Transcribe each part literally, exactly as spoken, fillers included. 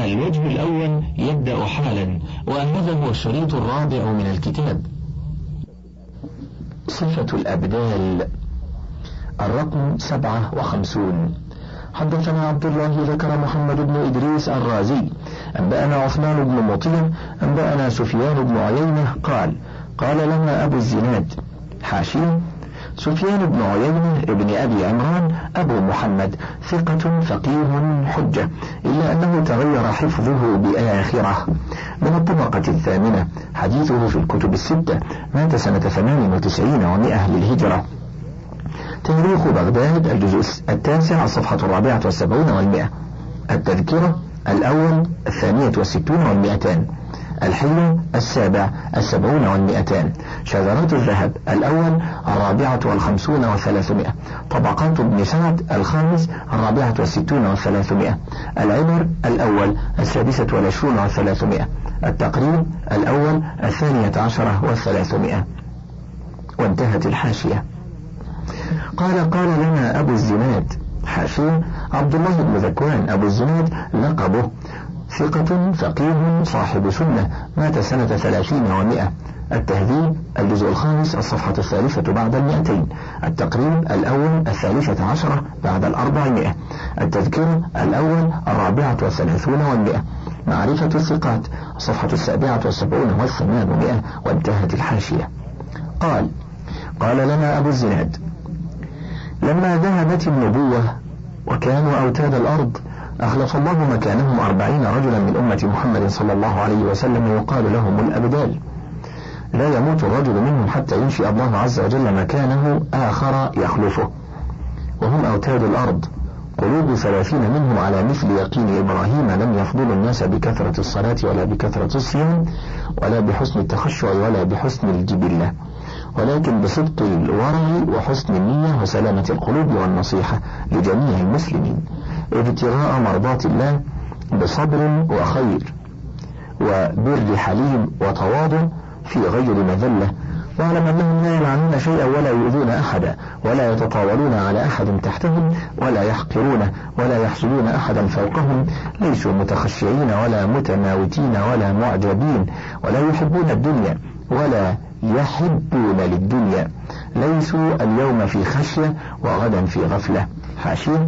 الوجه الأول يبدأ حالا، وهذا هو الشريط الرابع من الكتاب. صفة الأبدال، الرقم سبعة وخمسون. حدثنا عبد الله ذكر محمد بن إدريس الرازي أنبأنا عثمان بن مطيع أنبأنا سفيان بن عيينة قال قال لنا أبو الزناد. حاشية: سفيان بن عيينة ابن أبي عمران أبو محمد ثقة فقيه حجة، إلا أنه تغير حفظه بآخرة، من الطبقة الثامنة، حديثه في الكتب الستة، مات سنة ثمان وتسعين ومائة للهجرة. تاريخ بغداد الجزء التاسع الصفحة الرابعة والسبعون والمئة. التذكرة الأول الثانية والستون والمئتان. الحلة السابع السبعون والمئتان. شذرات الذهب الأول الرابعة والخمسون والثلاثمائة. طبقات ابن سعد الخامس الرابعة والستون والثلاثمائة. العبر الأول السادسة والعشرون والثلاثمائة. التقريب الأول الثانية عشرة والثلاثمائة. وانتهت الحاشية. قال قال لنا أبو الزناد. حاشية: عبد الله بن ذكوان أبو الزناد لقبه، ثقة فقيه صاحب سنة، مات سنة ثلاثين ومائة. التهذيب الجزء الخامس الصفحة الثالثة بعد المئتين. التقريب الأول الثالثة عشرة بعد الأربعمائة. التذكرة الأول الرابعة والثلاثون والمئة. معرفة الثقات الصفحة السابعة والسبعون والثمانمائة. وانتهت الحاشية. قال قال لنا أبو الزناد: لما ذهبت النبوة وكانوا أوتاد الأرض أخلف الله مكانهم أربعين رجلا من أمة محمد صلى الله عليه وسلم يقال لهم الأبدال، لا يموت الرجل منهم حتى ينشئ الله عز وجل مكانه آخر يخلفه، وهم أوتاد الأرض، قلوب ثلاثين منهم على مثل يقين إبراهيم لم يفضلوا الناس بكثرة الصلاة ولا بكثرة الصيام ولا بحسن التخشع ولا بحسن الجبلة، ولكن بصدق الورع وحسن النية وسلامة القلوب والنصيحة لجميع المسلمين، ابتغاء مرضات الله بصبر وخير وبر حليم وتواضع في غير مذلة. واعلم أنهم لا يلعنون شيئا ولا يؤذون أحدا ولا يتطاولون على أحد تحتهم ولا يحقرون ولا يحسدون أحدا فوقهم، ليسوا متخشعين ولا متماوتين ولا معجبين، ولا يحبون الدنيا ولا يحبون للدنيا، ليسوا اليوم في خشية وغدا في غفلة. حاشية: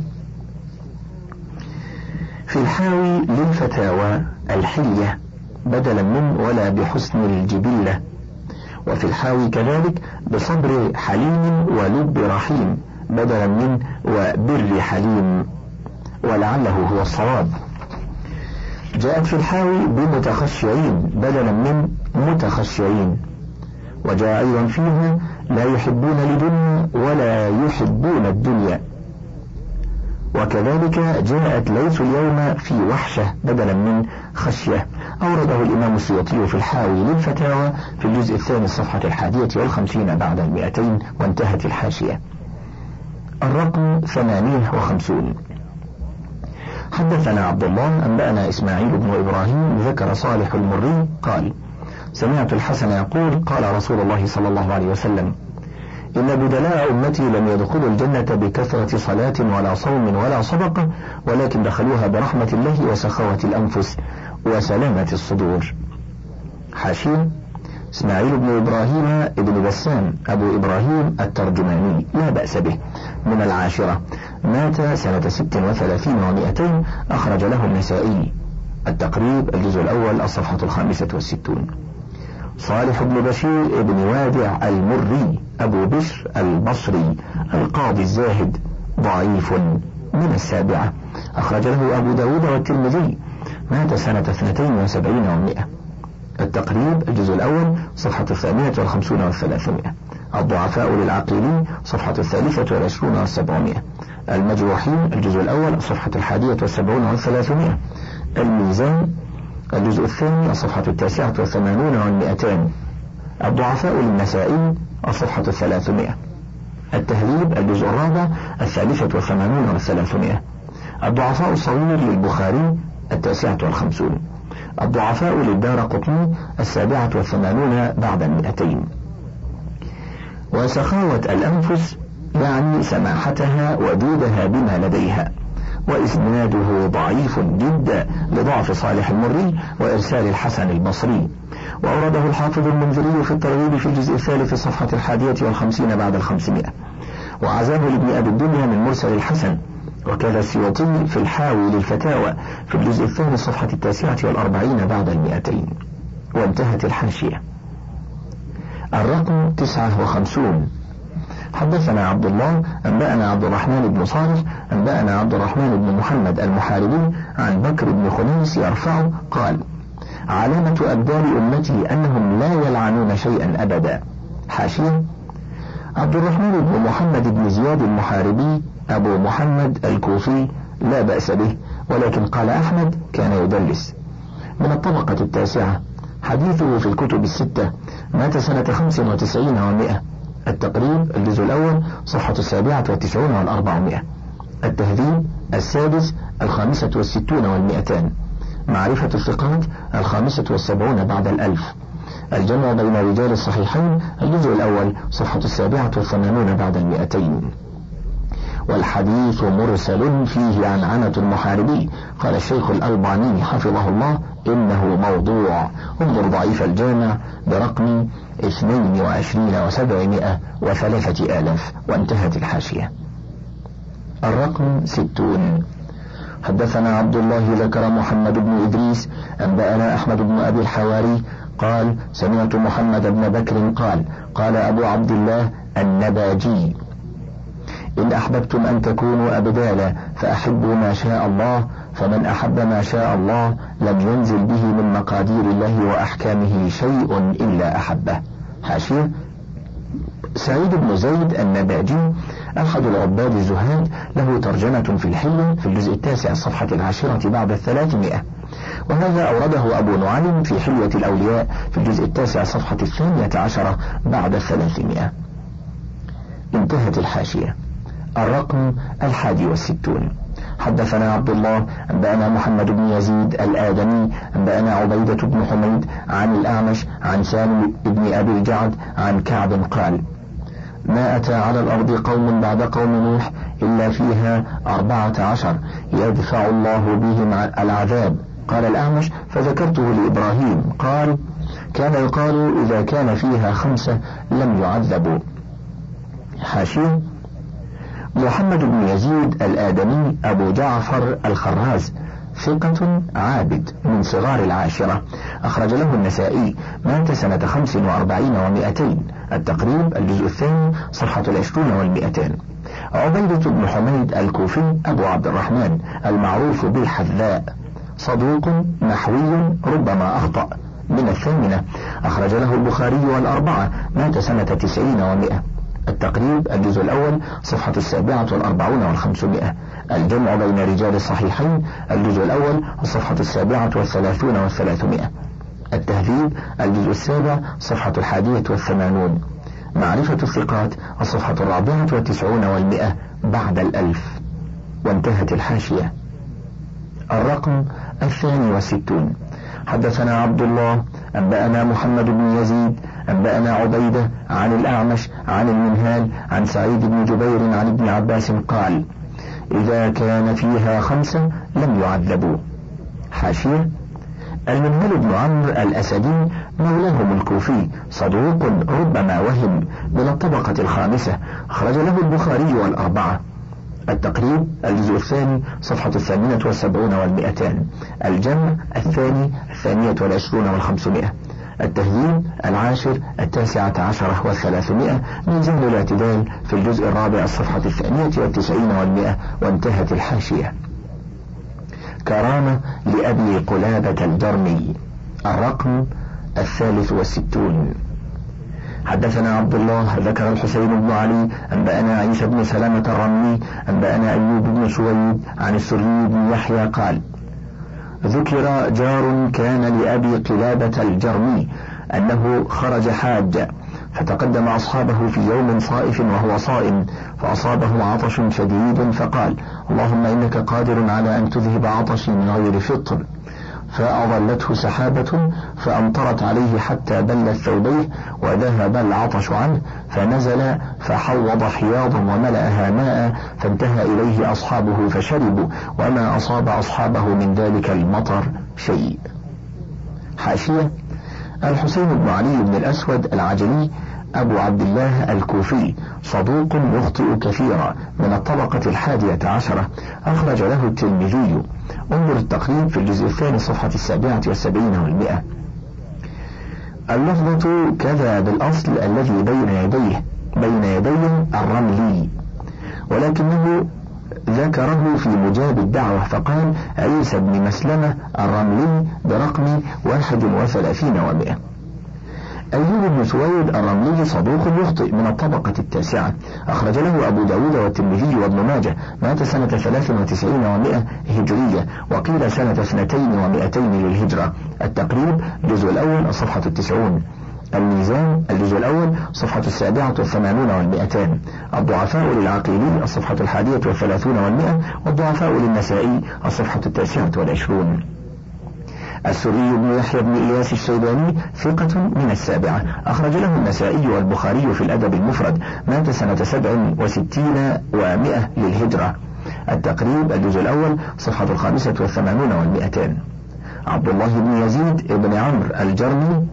في الحاوي للفتاوى الحلية بدلا من ولا بحسن الجبلة، وفي الحاوي كذلك بصبر حليم ولب رحيم بدلا من وبر حليم، ولعله هو الصواب. جاءت في الحاوي بمتخشعين بدلا من متخشعين، وجاء أيضا فيها لا يحبون لدنيا ولا يحبون الدنيا، وكذلك جاءت ليس اليوم في وحشة بدلا من خشية. أورده الإمام السيوطي في الحاوي للفتاوى في الجزء الثاني الصفحة الحادية والخمسين بعد المئتين. وانتهت الحاشية. الرقم ثمانية وخمسون. حدثنا عبد الله أنبأنا إسماعيل بن إبراهيم ذكر صالح المري قال سمعت الحسن يقول قال رسول الله صلى الله عليه وسلم: إن بدلاء أمتي لم يدخلوا الجنة بكثرة صلاة ولا صوم ولا صدقة، ولكن دخلوها برحمة الله وسخاوة الأنفس وسلامة الصدور. حاشية: إسماعيل بن إبراهيم ابن بسام أبو إبراهيم الترجماني لا بأس به، من العاشرة، مات سنة ست وثلاثين ومائتين، أخرج له النسائي. التقريب الجزء الأول الصفحة الخامسة والستون. صالح بن بشير ابن وادع المري أبو بشر البصري القاضي الزاهد ضعيف، من السابعة، أخرج له أبو داود والترمذي، مات سنة اثنتين وسبعين ومائة. التقريب الجزء الأول صفحة الثانية والخمسون والثلاثمائة. الضعفاء للعقيلي صفحة الثالثة والعشرون والسبعمائة. المجروحين الجزء الأول صفحة الحادية والسبعون والثلاثمائة. الميزان الجزء الثاني الصفحة التاسعة والثمانون والمئتان. الضعفاء للنسائي الصفحة الثلاثمائة. التهذيب الجزء الرابع الثالثة والثمانون والثلاثمائة. الضعفاء الصغير للبخاري التاسعة والخمسون. الضعفاء للدار قطني السابعة والثمانون بعد المئتين. وسخاوة الأنفس يعني سماحتها ودودها بما لديها، وإسناده ضعيف جدا لضعف صالح المري وإرسال الحسن البصري. وأورده الحافظ المنذري في الترغيب في الجزء الثالث صفحة الحادية والخمسين بعد الخمسمائة، وعزاه لابن أبي الدنيا من مرسل الحسن. وكذا السيوطي في الحاوي للفتاوى في الجزء الثاني صفحة التاسعة والأربعين بعد المئتين. وانتهت الحاشية. الرقم تسعة وخمسون. حدثنا عبد الله أنبأنا عبد الرحمن بن صالح أنبأنا عبد الرحمن بن محمد المحاربي عن بكر بن خنيس يرفع قال: علامة أبدال أمتي أنهم لا يلعنون شيئا أبدا. حاشية: عبد الرحمن بن محمد بن زياد المحاربي أبو محمد الكوفي لا بأس به، ولكن قال أحمد كان يدلس. من الطبقة التاسعة، حديثه في الكتب الستة، مات سنة خمس وتسعين ومائة. التقريب الجزء الأول صفحة السابعة والتسعون والأربعمائة. التهذيب السادس الخامسة والستون والمئتان. معرفة الثقات الخامسة والسبعون بعد الألف. الجمع بين رجال الصحيحين الجزء الأول صفحة السابعة والثمانون بعد المئتين. والحديث مرسل فيه عنعنة المحاربي. قال الشيخ الألباني حفظه الله: إنه موضوع. انظر ضعيف الجامع برقم اثنين وعشرين وسبعمائة وثلاثة آلاف. وانتهت الحاشية. الرقم ستون. حدثنا عبد الله ذكر محمد بن إدريس أنبأنا أحمد بن أبي الحواري قال: سمعت محمد بن بكر قال: قال أبو عبد الله النباجي: إن أحببتم أن تكونوا أبدالا فأحبوا ما شاء الله، فمن أحب ما شاء الله لم ينزل به من مقادير الله وأحكامه شيء إلا أحبه. حاشية: سعيد بن زيد النباجي أحد العباد الزهاد، له ترجمة في الحلم في الجزء التاسع الصفحة العاشرة بعد الثلاثمائة، وهذا أورده أبو نعيم في حلية الأولياء في الجزء التاسع صفحة الثانية عشرة بعد الثلاثمائة. انتهت الحاشية. الرقم الحادي والستون. حدثنا عبد الله أنبأنا محمد بن يزيد الآدمي أنبأنا عبيدة بن حميد عن الأعمش عن سالم بن أبي الجعد عن كعب قال: ما أتى على الأرض قوم بعد قوم نوح إلا فيها أربعة عشر يدفع الله بهم العذاب. قال الأعمش: فذكرته لإبراهيم قال: كان يقال إذا كان فيها خمسة لم يعذبوا. حاشية: محمد بن يزيد الآدمي أبو جعفر الخراز ثقة عابد من صغار العاشرة، أخرج له النسائي، مات سنة خمس وأربعين ومائتين. التقريب الجزء الثاني صفحة العشرون والمئتان. عبيدة بن حميد الكوفي أبو عبد الرحمن المعروف بالحذاء، صدوق نحوي ربما أخطأ، من الثامنة، أخرج له البخاري والأربعة، مات سنة تسعين ومائة. التقريب الجزء الأول صفحة السابعة والأربعون والخمسمائة. الجمع بين رجال الصحيحين الجزء الأول الصفحة السابعة والثلاثون والثلاثمائة. التهذيب الجزء السابع صفحة الحادية والثمانون. معرفة الثقات الصفحة الرابعة والتسعون والمئة بعد الألف. وانتهت الحاشية. الرقم الثاني والستون. حدثنا عبد الله أنبأنا محمد بن يزيد أنبأنا عبيدة عن الأعمش عن المنهال عن سعيد بن جبير عن ابن عباس قال: إذا كان فيها خمسة لم يعذبوا. حاشية: المنهال بن عمرو الأسدي مولاهم الكوفي، صدوق ربما وهم، من الطبقة الخامسة، أخرج له البخاري والأربعة. التقريب الجزء الثاني صفحة الثامنة والسبعون والمئتان. الجمع الثاني الثانية والعشرون والخمسمائة. التهذيب العاشر التاسعة عشرة والثلاثمائة. ميزان الاعتدال في الجزء الرابع الصفحة الثانية والتسعين والمئة. وانتهت الحاشية. كرامة لأبي قلابة الجرمي. الرقم الثالث والستون. حدثنا عبد الله ذكر الحسين بن علي أنبأنا عيسى بن سلامة الرملي أنبأنا أيوب بن سويد عن السري بن يحيى قال: ذكر جار كان لأبي قلابة الجرمي أنه خرج حاجا، فتقدم أصحابه في يوم صائف وهو صائم، فأصابه عطش شديد، فقال: اللهم إنك قادر على أن تذهب عطشي من غير فطر. فأظلته سحابة فأمطرت عليه حتى بلت ثوبيه وذهب العطش عنه، فنزل فحوض حياضا وملأها ماء فانتهى إليه أصحابه فشربوا، وما أصاب أصحابه من ذلك المطر شيء. حاشية: الحسين بن علي بن الأسود العجلي أبو عبد الله الكوفي صدوق يخطئ كثيرا، من الطبقة الحادية عشرة، أخرج له الترمذي. انظر التقريب في الجزء الثاني صفحة السابعة والسبعين والمئة. اللفظة كذا بالأصل الذي بين يديه بين يديه الرملي، ولكنه ذكره في مجاب الدعوة فقال عيسى بن مسلمة الرملي برقم واحد وثلاثين ومئة. أيوب بن سويد الرملي صدوق يخطئ، من الطبقة التاسعة، أخرج له أبو داود والترمذي وابن ماجه، مات سنة ثلاث وتسعين ومئة هجرية، وقيل سنة اثنتين ومئتين للهجرة. التقريب الجزء الأول الصفحة التسعون. الميزان الجزء الأول صفحة السابعة والثمانون والمئتان. الضعفاء للعقيلي الصفحة الحادية والثلاثون والمئة، والضعفاء للنسائي الصفحة التاسعة والعشرون. السري بن يحيى بن إياس الشيباني ثقة من السابعة، أخرج له النسائي والبخاري في الأدب المفرد، مات سنة سبع وستين ومئة للهجرة. التقريب الجزء الأول صفحة الخامسة والثمانون والمئتان. عبد الله بن يزيد بن عمرو الجرمي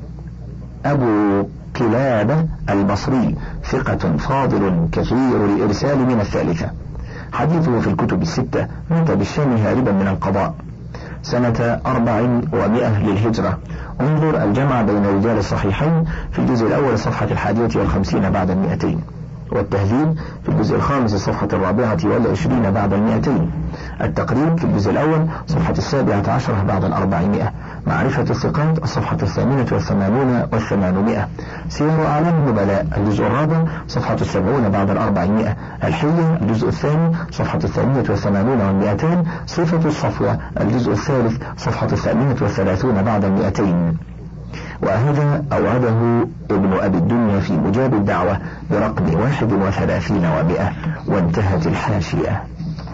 أبو قلابة البصري ثقة فاضل كثير الإرسال من الثالثة، حديثه في الكتب الستة، مات بالشام هاربا من القضاء سنة أربع ومئة للهجرة. انظر الجمع بين رجال الصحيحين في الجزء الأول صفحة الحادية والخمسين بعد المئتين، والتهذيب في الجزء الخامس صفحة الرابعة والعشرين بعد المئتين. التقريب في الجزء الأول صفحة السابعة عشرة بعد الأربعمائة. معرفة الثقات الصفحة الثامنة والثمانون والثمانمائة. سير أعلام النبلاء الجزء الرابع صفحة السبعون بعد الأربعمائة. الحية الجزء الثاني صفحة الثامنة والثمانون والمئتين. صفة الصفوة الجزء الثالث صفحة الثامنة والثلاثون بعد المئتين. وهذا أوعده ابن أبي الدنيا في مجاب الدعوة برقم واحد وثلاثين ومئة. وانتهت الحاشية.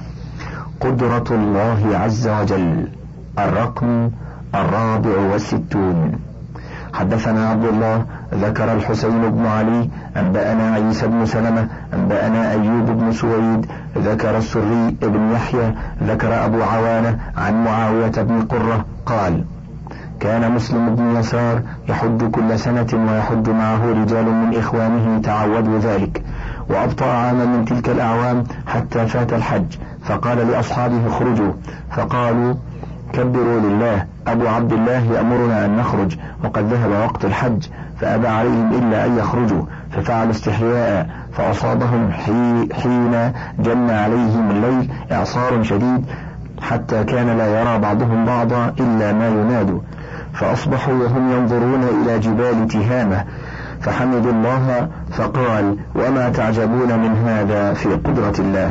قدرة الله عز وجل الرقم الرابع والستون. حدثنا عبد الله ذكر الحسين بن علي أنبأنا عيسى بن سلمة أنبأنا أيوب بن سويد ذكر السري بن يحيى ذكر أبو عوانة عن معاوية بن قرة قال: كان مسلم بن يسار يحج كل سنة ويحج معه رجال من إخوانه تعودوا ذلك، وأبطأ عاما من تلك الأعوام حتى فات الحج، فقال لأصحابه اخرجوا، فقالوا كبروا لله، أبو عبد الله يأمرنا أن نخرج وقد ذهب وقت الحج، فأبى عليهم إلا أن يخرجوا، ففعلوا استحياء، فأصابهم حي حين جن عليهم الليل إعصار شديد حتى كان لا يرى بعضهم بعضا إلا ما ينادوا، فأصبحوا وهم ينظرون إلى جبال تهامة، فحمدوا الله فقال: وما تعجبون من هذا في قدرة الله.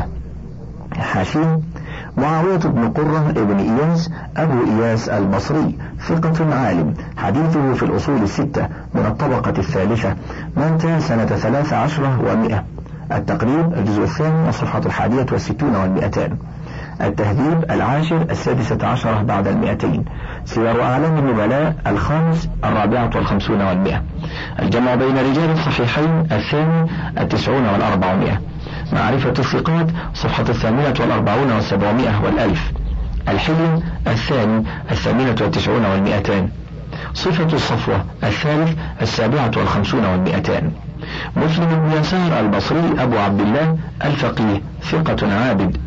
حاشية: معاوية بن قرة ابن إياس أبو إياس البصري ثقة عالم، حديثه في الأصول الستة، من الطبقة الثالثة، مات سنة ثلاث عشرة ومئة. التقريب الجزء الثاني الصفحة الحادية والستون والمئتان. التهذيب العاشر السادسة عشرة بعد المئتين. سير أعلام النبلاء الخامس الرابعة والخمسون والمئة. الجمع بين رجال الصحيحين الثاني التسعون والأربعمائة. معرفة الثقات صفحة الثامنة والأربعون والسبعمائة والألف. الحلم الثاني الثامنة والتسعون والمئتان. صفة الصفوة الثالث السابعة والخمسون والمئتان. مسلم بن يسار البصري أبو عبد الله الفقيه ثقة عابد،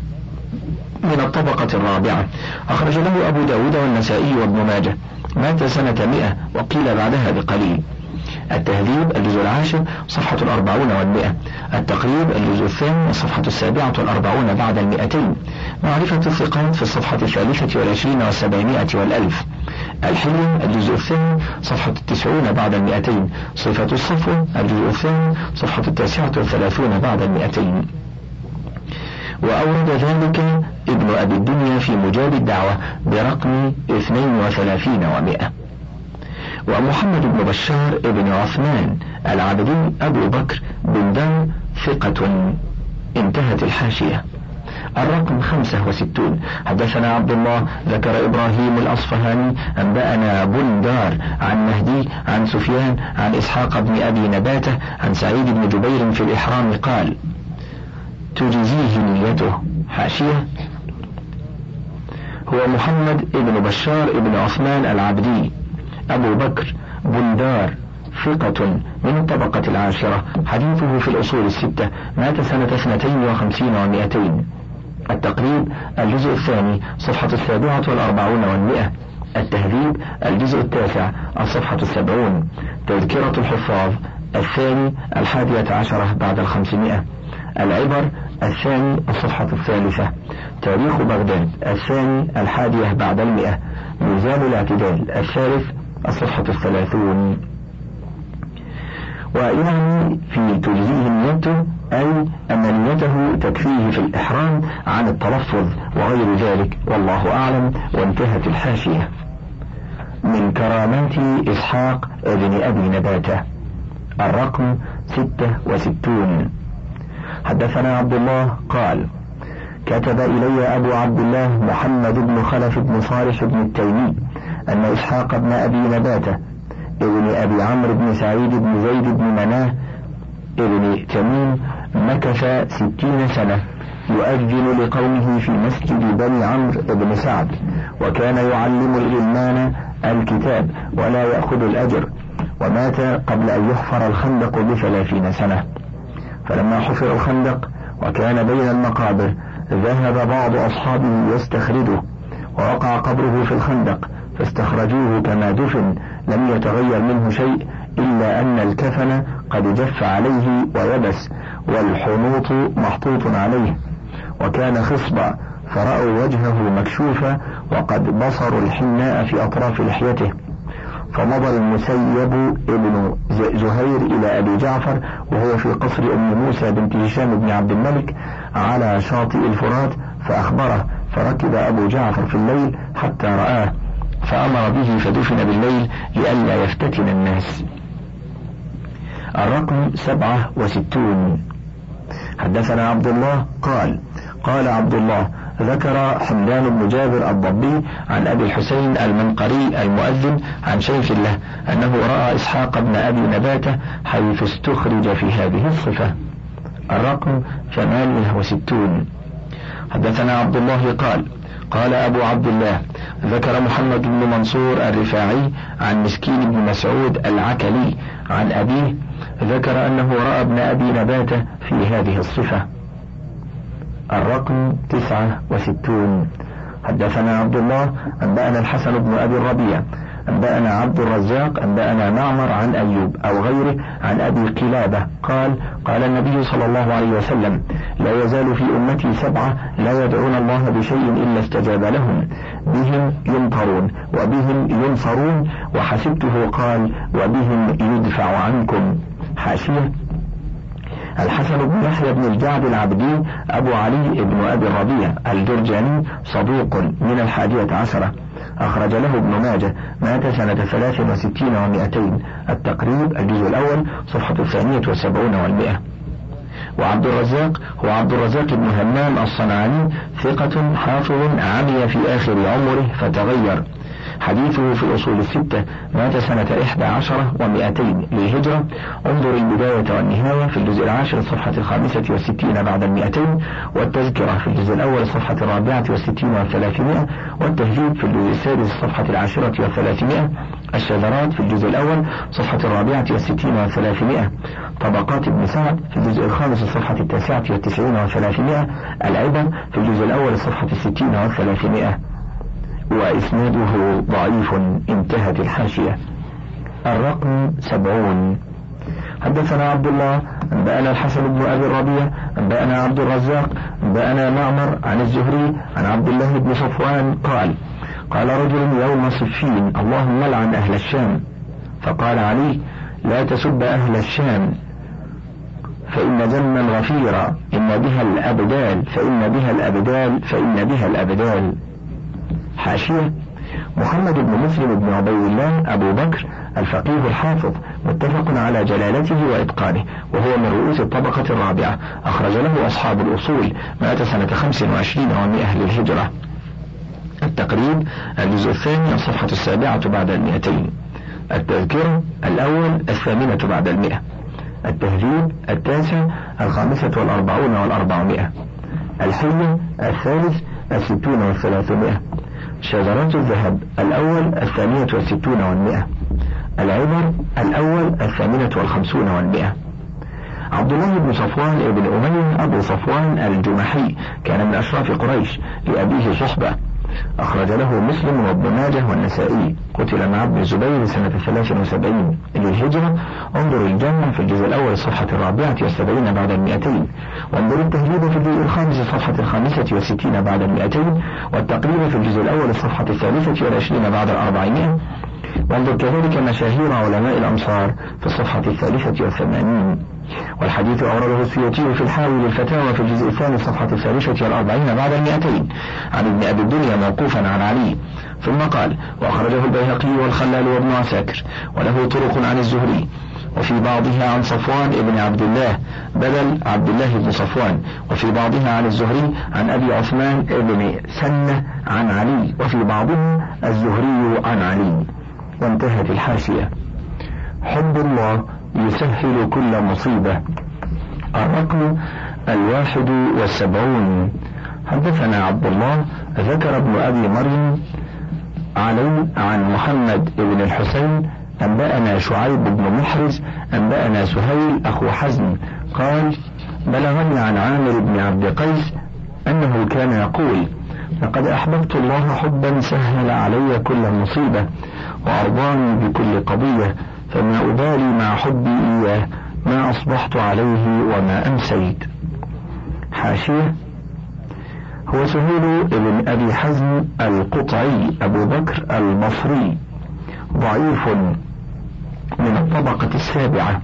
من الطبقة الرابعة، أخرج له أبو داود والنسائي وابن ماجه، مات سنة مئة وقيل بعدها بقليل. التهذيب الجزء العاشر صفحة الأربعون والمئة. التقريب الجزء الثاني الصفحة السابعة والأربعون بعد المئتين. معرفة الثقات في الصفحة الثالثة والعشرين والسبعمائة والألف. الحلم الجزء الثاني صفحة التسعون بعد المئتين. صفة الصفوة الجزء الثاني صفحة التاسعة والثلاثون بعد المئتين. وأورد ذلك ابن أبي الدنيا في مجاب الدعوة برقم اثنين وثلاثين ومئة. ومحمد بن بشار ابن عثمان العبدي أبو بكر بن دم ثقة. انتهت الحاشية. الرقم خمسة وستون. حدثنا عبد الله ذكر إبراهيم الأصفهاني أنبأنا بندار عن مهدي عن سفيان عن إسحاق بن أبي نباتة عن سعيد بن جبير في الإحرام قال: تجزيه نيته. حاشية: هو محمد ابن بشار ابن عثمان العبدي أبو بكر بندار، ثقة من الطبقة العاشرة، حديثه في الأصول الستة، مات سنة اثنتين وخمسين ومائتين. التقريب الجزء الثاني صفحة السابعة والأربعون والمئة. التهذيب الجزء التاسع الصفحة السبعون. تذكرة الحفاظ الثاني الحادية عشرة بعد الخمسمائة. العبر الثاني الصفحة الثالثة. تاريخ بغداد الثاني الحادية بعد المئة. ميزان الاعتدال الثالث الصفحة الثلاثون. ويعني في تجزيه نيته أي أن نيته تكفيه في الإحرام عن التلفظ وغير ذلك، والله أعلم. وانتهت الحاشية. من كرامات إسحاق ابن أبي نباتة. الرقم ستة وستون. حدثنا عبد الله قال: كتب إلي أبو عبد الله محمد بن خلف بن صالح بن التيمي أن إسحاق بن أبي نباتة ابن أبي عمرو بن سعيد بن زيد بن مناه ابن تميم مكث ستين سنة يؤذن لقومه في مسجد بني عمرو بن سعد، وكان يعلم الغلمان الكتاب ولا يأخذ الأجر، ومات قبل أن يحفر الخندق بثلاثين سنة. فلما حفر الخندق وكان بين المقابر ذهب بعض أصحابه يستخرجه، ووقع قبره في الخندق فاستخرجوه كما دفن، لم يتغير منه شيء إلا أن الكفن قد جف عليه ويبس، والحنوط محطوط عليه، وكان خصبا، فرأوا وجهه مكشوفا وقد بصروا الحناء في أطراف لحيته. فمضى المسيب ابن زهير إلى أبي جعفر وهو في قصر أم موسى بنت هشام بن عبد الملك على شاطئ الفرات فأخبره، فركب أبو جعفر في الليل حتى رآه فأمر به فدفن بالليل لئلا يفتتن الناس. الرقم سبعة وستون. حدثنا عبد الله قال: قال عبد الله ذكر حمدان بن جابر الضبي عن أبي الحسين المنقري المؤذن عن شيخ له أنه رأى إسحاق بن أبي نباتة حيث استخرج في هذه الصفة. الرقم ثمانية وستون. حدثنا عبد الله قال: قال أبو عبد الله ذكر محمد بن منصور الرفاعي عن مسكين بن مسعود العكلي عن أبيه ذكر أنه رأى ابن أبي نباتة في هذه الصفة. الرقم تسعة وستون. حدثنا عبد الله أنبأنا الحسن بن أبي الربيع أنبأنا عبد الرزاق أنبأنا معمر عن أيوب أو غيره عن أبي قلابة قال: قال النبي صلى الله عليه وسلم: لا يزال في أمتي سبعة لا يدعون الله بشيء إلا استجاب لهم، بهم يمطرون وبهم ينصرون، وحسبته قال: وبهم يدفع عنكم. حاشية: الحسن بن يحيى بن الجعد العبدي أبو علي بن أبي الربيع الجرجاني صدوق من الحادية عشرة، أخرج له ابن ماجه، مات سنة ثلاث وستين ومائتين. التقريب الجزء الأول صفحة الثانية والسبعون والمئة. وعبد الرزاق هو عبد الرزاق بن همام الصنعاني ثقة حافظ عمي في آخر عمره فتغير، حديثه في الأصول الستة، مات سنة إحدى عشرة ومائتين للهجرة. انظر البداية والنهاية في الجزء العاشر صفحة الخامسة والستين بعد المئتين، والتذكرة في الجزء الأول صفحة الرابعة والستين والثلاثمائة، والتهذيب في الجزء السادس صفحة العاشرة والثلاثمائة، الشذرات في الجزء الأول صفحة الرابعة والستين والثلاثمائة، طبقات ابن سعد في الجزء الخامس صفحة التاسعة والتسعين والثلاثمائة، العبر في الجزء الأول صفحة الستين والثلاثمائة، وإسناده ضعيف. انتهت الحاشية. الرقم سبعون. حدثنا عبد الله أنبأنا الحسن بن أبي الربيع أنبأنا عبد الرزاق أنبأنا معمر عن الزهري عن عبد الله بن صفوان قال: قال رجل يوم صفين: اللهم لعن أهل الشام. فقال علي: لا تسب أهل الشام فإن جما غفيرا، إن بها الأبدال فإن بها الأبدال فإن بها الأبدال. حاشية: محمد بن مسلم بن عبيد الله أبو بكر الفقيه الحافظ متفق على جلالته وإتقانه، وهو من رؤوس الطبقة الرابعة، أخرج له أصحاب الأصول، مات سنة خمس وعشرين ومئة للهجرة. التقريب الجزء الثاني الصفحة السابعة بعد المئتين. التذكرة الأول الثامنة بعد المئة. التهذيب التاسع الخامسة والأربعون والأربعمائة. الحلية الثالث الستون والثلاثمائة. شذرات الذهب الأول الثانية والستون والمئة. العبر الأول الثامنة والخمسون والمئة. عبد الله بن صفوان ابن أمية أبو صفوان الجمحي كان من أشراف قريش، لأبيه صحبة، أخرج له مسلم وابن ماجه والنسائي. قتل مع ابن الزبير سنة ثلاث وسبعين للهجرة. انظر الجامع في الجزء الأول الصفحة الرابعة والسبعين بعد المئتين، وانظر التهذيب في الجزء الخامس الصفحة الخامسة والستين بعد المئتين، والتقريب في الجزء الأول الصفحة الثالثة والعشرين بعد الأربعمائة، وانظر كذلك مشاهير علماء الأمصار في الصفحة الثالثة والثمانين. والحديث أورده السيوطي في الحاوي للفتاوى في الجزء الثاني الصفحة الثالثة والأربعين بعد المئتين عن ابن أبي الدنيا موقوفا عن علي. ثم قال: وأخرجه البيهقي والخلال وابن عساكر، وله طرق عن الزهري، وفي بعضها عن صفوان ابن عبد الله بدل عبد الله بن صفوان، وفي بعضها عن الزهري عن أبي عثمان ابن سنة عن علي، وفي بعضها الزهري عن علي. وانتهت الحاشية. حب الله يسهل كل مصيبة. الرقم الواحد والسبعون. حدثنا عبد الله ذكر ابن أبي مريم علي عن محمد بن الحسين أنبأنا شعيب بن محرز أنبأنا سهيل أخو حزم قال: بلغني عن عامر بن عبد قيس أنه كان يقول: لقد أحببت الله حبا سهل علي كل مصيبة وأرضاني بكل قضية، فما أبالي مع حبي إياه ما أصبحت عليه وما أمسيت. حاشية. هو سهيل بن أبي حزم القطعي أبو بكر البصري، ضعيف من الطبقة السابعة،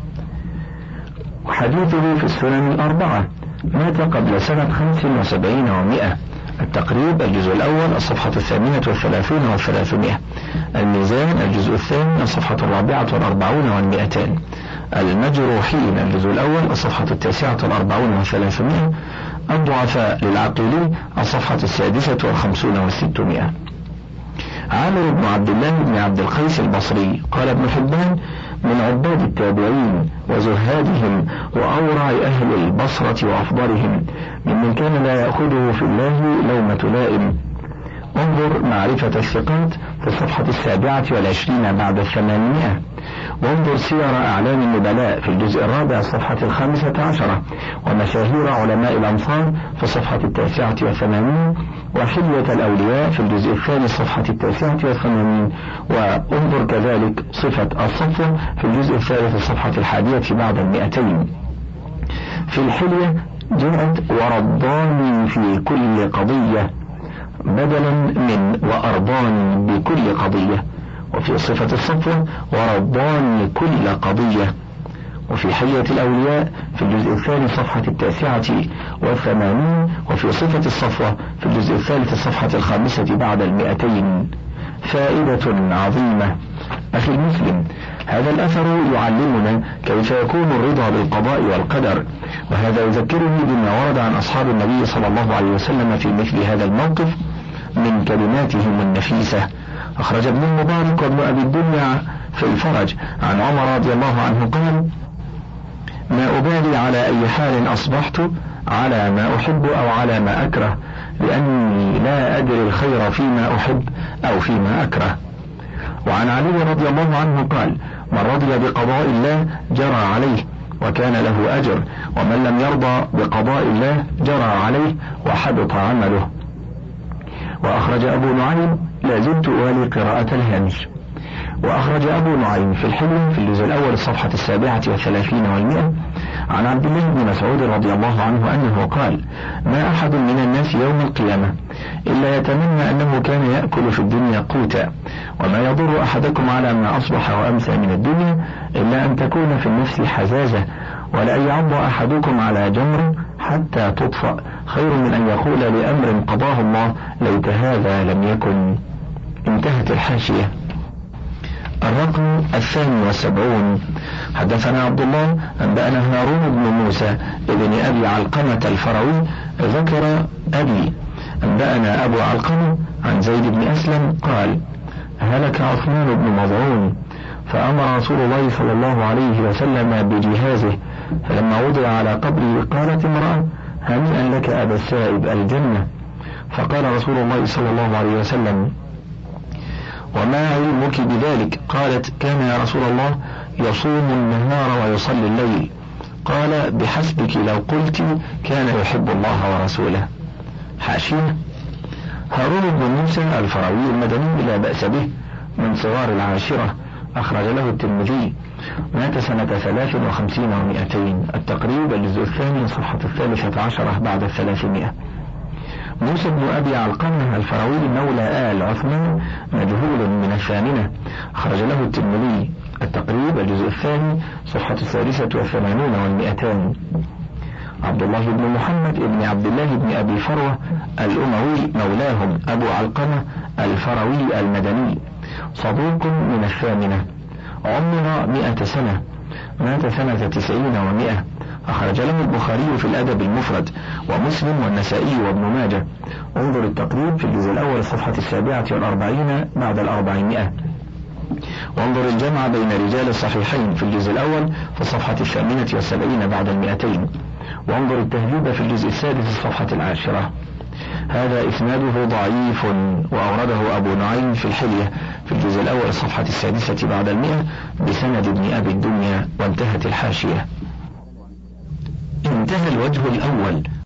وحديثه في السنن الأربعة، مات قبل سنة خمس وسبعين ومئة. التقريب الجزء الأول الصفحة الثامنة والثلاثون والثلاثمائة. الميزان الجزء الثاني الصفحة الرابعة والأربعون والمئتان. المجروحين الجزء الأول الصفحة التاسعة والأربعون والثلاثمائة. الضعفاء للعقيلي الصفحة السادسة والخمسون والستمائة. عامر بن عبد الله بن عبد القيس البصري قال ابن حبان: من عباد التابعين وزهادهم وأورع أهل البصرة وأفضلهم، ممن كان لا يأخذه في الله لومة لائم. انظر معرفة الثقات في الصفحة السابعة والعشرين بعد الثمانمائة، وانظر سير أعلام النبلاء في الجزء الرابع الصفحة الخامسة عشرة، ومشاهير علماء الأمصار في الصفحة التاسعة والثمانين، وحلية الأولياء في الجزء الثاني الصفحة التاسعة والثمانين، وانظر كذلك صفة الصفوة في الجزء الثالث الصفحة الحادية بعد المئتين. في الحلية جاءت: ورضاني في كل قضية بدلا من وأرضاني بكل قضية. وفي صفة الصفوة: ورضاني كل قضية. وفي حلية الأولياء في الجزء الثاني صفحة التاسعة والثمانين، وفي صفة الصفوة في الجزء الثالث الصفحة الخامسة بعد المئتين. فائدة عظيمة. أخي المسلم، هذا الأثر يعلمنا كيف يكون الرضا بالقضاء والقدر، وهذا يذكرني بما ورد عن أصحاب النبي صلى الله عليه وسلم في مثل هذا الموقف من كلماتهم النفيسة. أخرج ابن المبارك وابن أبي الدنيا في الفرج عن عمر رضي الله عنه قال: ما أبالي على أي حال أصبحت، على ما أحب أو على ما أكره، لأني لا أدري الخير فيما أحب أو فيما أكره. وعن علي رضي الله عنه قال: من رضي بقضاء الله جرى عليه وكان له أجر، ومن لم يرضى بقضاء الله جرى عليه وحبط عمله. وأخرج أبو نعيم: لا زلت أوالي قراءة الهامش. وأخرج أبو نعيم في الحلم في الجزء الأول الصفحة السابعة والثلاثين والمئة عن عبد الله بن مسعود رضي الله عنه أنه قال: ما أحد من الناس يوم القيامة إلا يتمنى أنه كان يأكل في الدنيا قوتا، وما يضر أحدكم على ما أصبح وأمسى من الدنيا إلا أن تكون في النفس حزازة، ولأن يعض أحدكم على جمر حتى تطفأ خير من أن يقول لأمر قضاه الله ليت هذا لم يكن. انتهت الحاشية. الرقم الثاني والسبعون. حدثنا عبد الله أنبأنا هارون بن موسى ابن أبي علقمة الفروي ذكر أبي أنبأنا أبو علقمة عن زيد بن أسلم قال: هلك عثمان بن مظعون فأمر رسول الله صلى الله عليه وسلم بجهازه، فلما وضع على قبره قالت امرأة: هنيئا لك أبا السائب الجنة. فقال رسول الله صلى الله عليه وسلم: وما علمك بذلك؟ قالت: كان يا رسول الله يصوم النهار ويصلي الليل. قال: بحسبك لو قلت كان يحب الله ورسوله. حاشية: هارون بن موسى الفروي المدني لا بأس به، من صغار العاشرة، أخرج له الترمذي، مات سنة ثلاث وخمسين ومائتين. التقريب الجزء الثاني صفحة الثالثة عشرة بعد الثلاثمائة. موسى بن أبي علقمة الفروي مولى آل عثمان مجهول من الثامنة، أخرج له الترمذي. التقريب الجزء الثاني صفحة الثالثة والثمانون والمئتان. عبد الله بن محمد بن عبد الله بن أبي فروة الأموي مولاهم أبو علقمة الفروي المدني، صدوق من الثامنة، عمر مئة سنة، مات سنة تسعين ومئة، أخرج له البخاري في الأدب المفرد ومسلم والنسائي وابن ماجه. انظر التقريب في الجزء الأول صفحة السابعة والأربعين بعد الأربعمائة، وانظر الجمع بين رجال الصحيحين في الجزء الأول في الصفحة الثامنة والسبعين بعد المئتين، وانظر التهذيب في الجزء السادس الصفحة العاشرة. هذا إسناده ضعيف، وأورده أبو نعيم في الحلية في الجزء الأول الصفحة السادسة بعد المئة بسند ابن أبي الدنيا، وانتهت الحاشية. انتهى الوجه الأول.